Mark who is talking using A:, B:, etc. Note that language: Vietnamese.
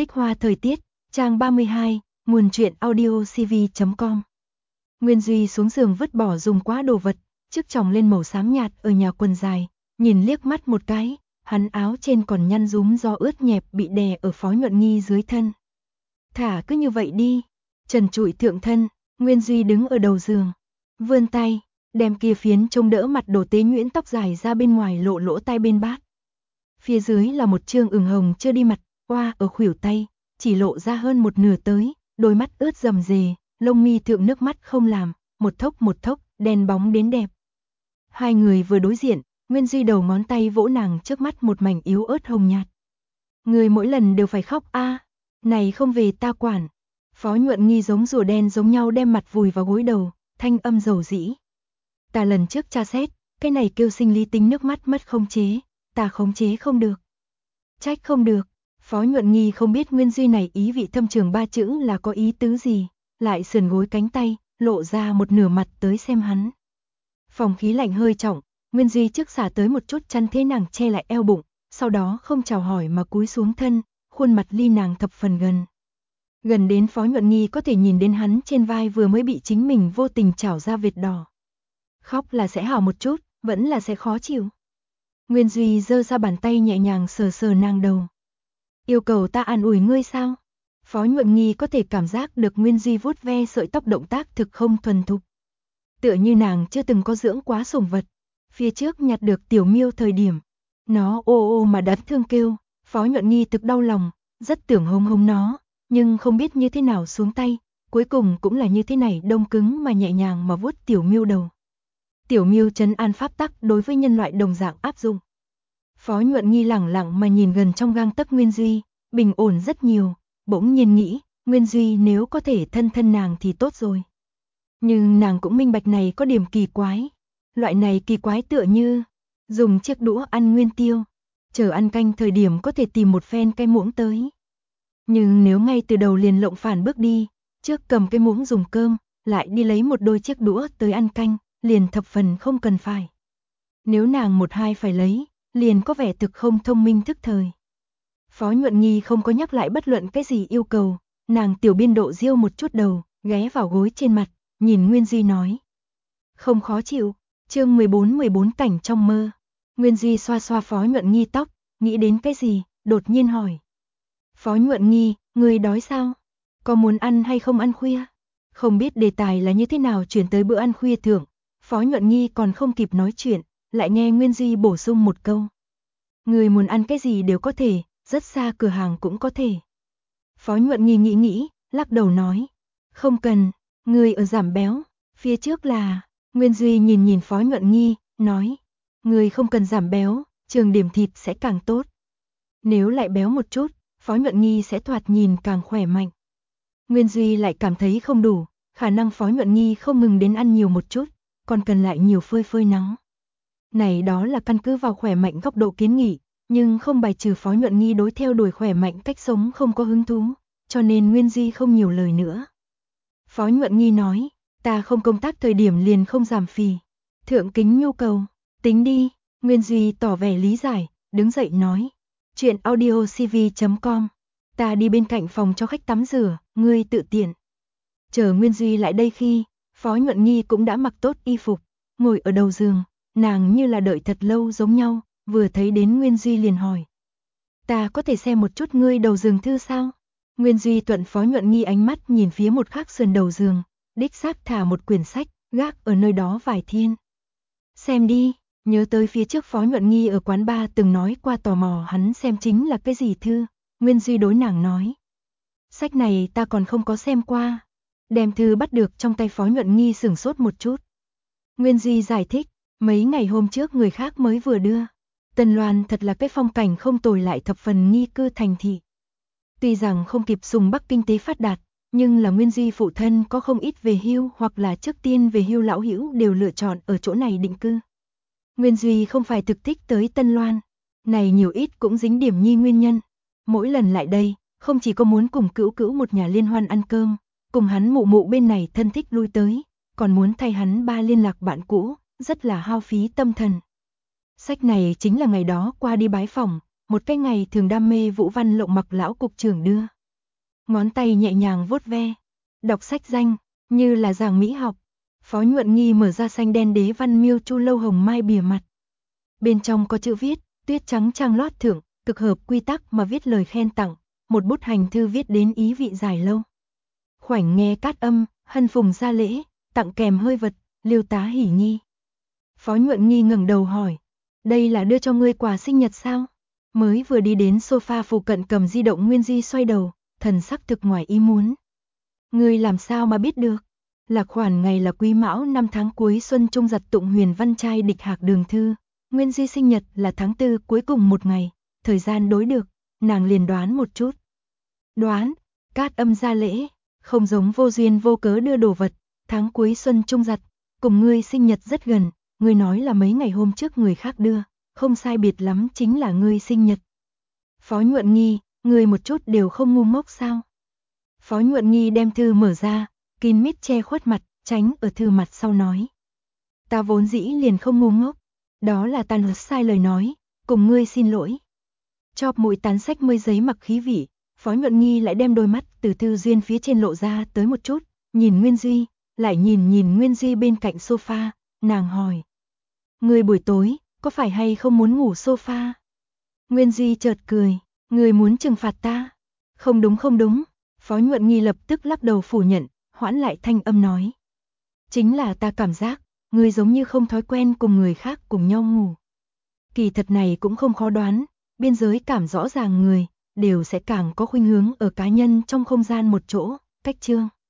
A: Tích hoa thời tiết, trang 32, nguồn truyện audio cv.com. Nguyên Duy xuống giường vứt bỏ dùng quá đồ vật, chiếc chòng lên màu xám nhạt ở nhà quần dài, nhìn liếc mắt một cái, hắn áo trên còn nhăn rúm do ướt nhẹp bị đè ở Phó Nhuận Nghi dưới thân. Thả cứ như vậy đi, trần trụi thượng thân, Nguyên Duy đứng ở đầu giường, vươn tay, đem kia phiến trông đỡ mặt đồ tế nhuyễn tóc dài ra bên ngoài lộ lỗ tai bên bát. Phía dưới là một trương ửng hồng chưa đi mặt, hoa ở khuỷu tay, chỉ lộ ra hơn một nửa tới, đôi mắt ướt rầm rề, lông mi thượng nước mắt không làm, một thốc, đen bóng đến đẹp. Hai người vừa đối diện, Nguyên Duy đầu ngón tay vỗ nàng trước mắt một mảnh yếu ớt hồng nhạt. Người mỗi lần đều phải khóc a, này không về ta quản. Phó Nhuận Nghi giống rùa đen giống nhau đem mặt vùi vào gối đầu, thanh âm dầu dĩ. Ta lần trước tra xét, cái này kêu sinh lý tính nước mắt mất khống chế, ta khống chế không được. Trách không được. Phó Nhuận Nghi không biết Nguyên Duy này ý vị thâm trường ba chữ là có ý tứ gì, lại sườn gối cánh tay, lộ ra một nửa mặt tới xem hắn. Phòng khí lạnh hơi trọng, Nguyên Duy trước xả tới một chút chăn thế nàng che lại eo bụng, sau đó không chào hỏi mà cúi xuống thân, khuôn mặt ly nàng thập phần gần. Gần đến Phó Nhuận Nghi có thể nhìn đến hắn trên vai vừa mới bị chính mình vô tình chảo ra vệt đỏ. Khóc là sẽ hảo một chút, vẫn là sẽ khó chịu. Nguyên Duy giơ ra bàn tay nhẹ nhàng sờ sờ nàng đầu. Yêu cầu ta an ủi ngươi sao? Phó Nhuận Nghi có thể cảm giác được Nguyên Duy vuốt ve sợi tóc động tác thực không thuần thục. Tựa như nàng chưa từng có dưỡng quá sủng vật. Phía trước nhặt được tiểu miêu thời điểm, nó ô ô mà đáng thương kêu, Phó Nhuận Nghi thực đau lòng, rất tưởng hống nó, nhưng không biết như thế nào xuống tay, cuối cùng cũng là như thế này đông cứng mà nhẹ nhàng mà vuốt tiểu miêu đầu. Tiểu miêu trấn an pháp tắc đối với nhân loại đồng dạng áp dụng. Phó Nhuận Nghi lẳng lặng mà nhìn gần trong gang tấc Nguyên Duy, bình ổn rất nhiều, bỗng nhiên nghĩ, Nguyên Duy nếu có thể thân nàng thì tốt rồi. Nhưng nàng cũng minh bạch này có điểm kỳ quái. Loại này kỳ quái tựa như dùng chiếc đũa ăn nguyên tiêu, chờ ăn canh thời điểm có thể tìm một phen cái muỗng tới. Nhưng nếu ngay từ đầu liền lộng phản bước đi, trước cầm cái muỗng dùng cơm, lại đi lấy một đôi chiếc đũa tới ăn canh, liền thập phần không cần phải. Nếu nàng một hai phải lấy, liền có vẻ thực không thông minh thức thời. Phó Nhuận Nghi không có nhắc lại bất luận cái gì yêu cầu, nàng tiểu biên độ riêu một chút đầu, ghé vào gối trên mặt, nhìn Nguyên Duy nói. Không khó chịu, chương 14 cảnh trong mơ. Nguyên Duy xoa xoa Phó Nhuận Nghi tóc, nghĩ đến cái gì, đột nhiên hỏi. Phó Nhuận Nghi, người đói sao? Có muốn ăn hay không ăn khuya? Không biết đề tài là như thế nào chuyển tới bữa ăn khuya thượng, Phó Nhuận Nghi còn không kịp nói chuyện, lại nghe Nguyên Duy bổ sung một câu. Người muốn ăn cái gì đều có thể, rất xa cửa hàng cũng có thể. Phó Nhuận Nghi nghĩ, lắc đầu nói. Không cần, người ở giảm béo, phía trước là... Nguyên Duy nhìn Phó Nhuận Nghi, nói. Người không cần giảm béo, trường điểm thịt sẽ càng tốt. Nếu lại béo một chút, Phó Nhuận Nghi sẽ thoạt nhìn càng khỏe mạnh. Nguyên Duy lại cảm thấy không đủ, khả năng Phó Nhuận Nghi không ngừng đến ăn nhiều một chút, còn cần lại nhiều phơi nắng. Này đó là căn cứ vào khỏe mạnh góc độ kiến nghị, nhưng không bài trừ Phó Nhuận Nghi đối theo đuổi khỏe mạnh cách sống không có hứng thú, cho nên Nguyên Duy không nhiều lời nữa. Phó Nhuận Nghi nói, ta không công tác thời điểm liền không giảm phì. Thượng kính nhu cầu, tính đi, Nguyên Duy tỏ vẻ lý giải, đứng dậy nói. Chuyện audio cv.com, ta đi bên cạnh phòng cho khách tắm rửa, ngươi tự tiện. Chờ Nguyên Duy lại đây khi, Phó Nhuận Nghi cũng đã mặc tốt y phục, ngồi ở đầu giường, nàng như là đợi thật lâu giống nhau, vừa thấy đến Nguyên Duy liền hỏi. Ta có thể xem một chút ngươi đầu giường thư sao? Nguyên Duy thuận Phó Nhuận Nghi ánh mắt nhìn phía một khác sườn đầu giường, đích xác thả một quyển sách, gác ở nơi đó vài thiên. Xem đi, nhớ tới phía trước Phó Nhuận Nghi ở quán bar từng nói qua tò mò hắn xem chính là cái gì thư, Nguyên Duy đối nàng nói. Sách này ta còn không có xem qua. Đem thư bắt được trong tay Phó Nhuận Nghi sửng sốt một chút. Nguyên Duy giải thích, mấy ngày hôm trước người khác mới vừa đưa. Tân Loan thật là cái phong cảnh không tồi lại thập phần nghi cư thành thị. Tuy rằng không kịp sùng Bắc kinh tế phát đạt, nhưng là Nguyên Duy phụ thân có không ít về hưu hoặc là trước tiên về hưu lão hữu đều lựa chọn ở chỗ này định cư. Nguyên Duy không phải thực thích tới Tân Loan, này nhiều ít cũng dính điểm nhi nguyên nhân. Mỗi lần lại đây, không chỉ có muốn cùng cữu một nhà liên hoan ăn cơm, cùng hắn mụ bên này thân thích lui tới, còn muốn thay hắn ba liên lạc bạn cũ, rất là hao phí tâm thần. Sách này chính là ngày đó qua đi bái phỏng, một cái ngày thường đam mê vũ văn lộng mặc lão cục trưởng đưa. Ngón tay nhẹ nhàng vuốt ve, đọc sách danh, như là giảng mỹ học. Phó Nhuận Nghi mở ra xanh đen đế văn miêu chu lâu hồng mai bìa mặt. Bên trong có chữ viết, tuyết trắng trang lót thượng, cực hợp quy tắc mà viết lời khen tặng, một bút hành thư viết đến ý vị dài lâu. Khoảnh nghe cát âm, hân phùng ra lễ, tặng kèm hơi vật, liêu tá hỉ nhi. Phó Nhuận Nghi ngẩng đầu hỏi, đây là đưa cho ngươi quà sinh nhật sao? Mới vừa đi đến sofa phụ cận cầm di động Nguyên Di xoay đầu, thần sắc thực ngoài ý muốn. Ngươi làm sao mà biết được? Là khoản ngày là Quý Mão năm tháng cuối xuân trung giật tụng huyền văn trai địch hạc đường thư. Nguyên Di sinh nhật là tháng 4 cuối cùng một ngày, thời gian đối được, nàng liền đoán một chút. Đoán, cát âm ra lễ, không giống vô duyên vô cớ đưa đồ vật, tháng cuối xuân trung giật, cùng ngươi sinh nhật rất gần, ngươi nói là mấy ngày hôm trước người khác đưa, không sai biệt lắm chính là ngươi sinh nhật. Phó Nhuận Nghi, ngươi một chút đều không ngu ngốc sao? Phó Nhuận Nghi đem thư mở ra, kín mít che khuất mặt, tránh ở thư mặt sau nói. Ta vốn dĩ liền không ngu ngốc, đó là ta nói sai lời nói, cùng ngươi xin lỗi. Chóp mũi tán sách mươi giấy mặc khí vị, Phó Nhuận Nghi lại đem đôi mắt từ thư duyên phía trên lộ ra tới một chút, nhìn Nguyên Duy, lại nhìn Nguyên Duy bên cạnh sofa, nàng hỏi. Ngươi buổi tối, có phải hay không muốn ngủ sofa? Nguyên Duy chợt cười, ngươi muốn trừng phạt ta? Không đúng, Phó Nhuận Nghi lập tức lắc đầu phủ nhận, hoãn lại thanh âm nói. Chính là ta cảm giác, ngươi giống như không thói quen cùng người khác cùng nhau ngủ. Kỳ thật này cũng không khó đoán, biên giới cảm rõ ràng người, đều sẽ càng có khuynh hướng ở cá nhân trong không gian một chỗ, cách trương.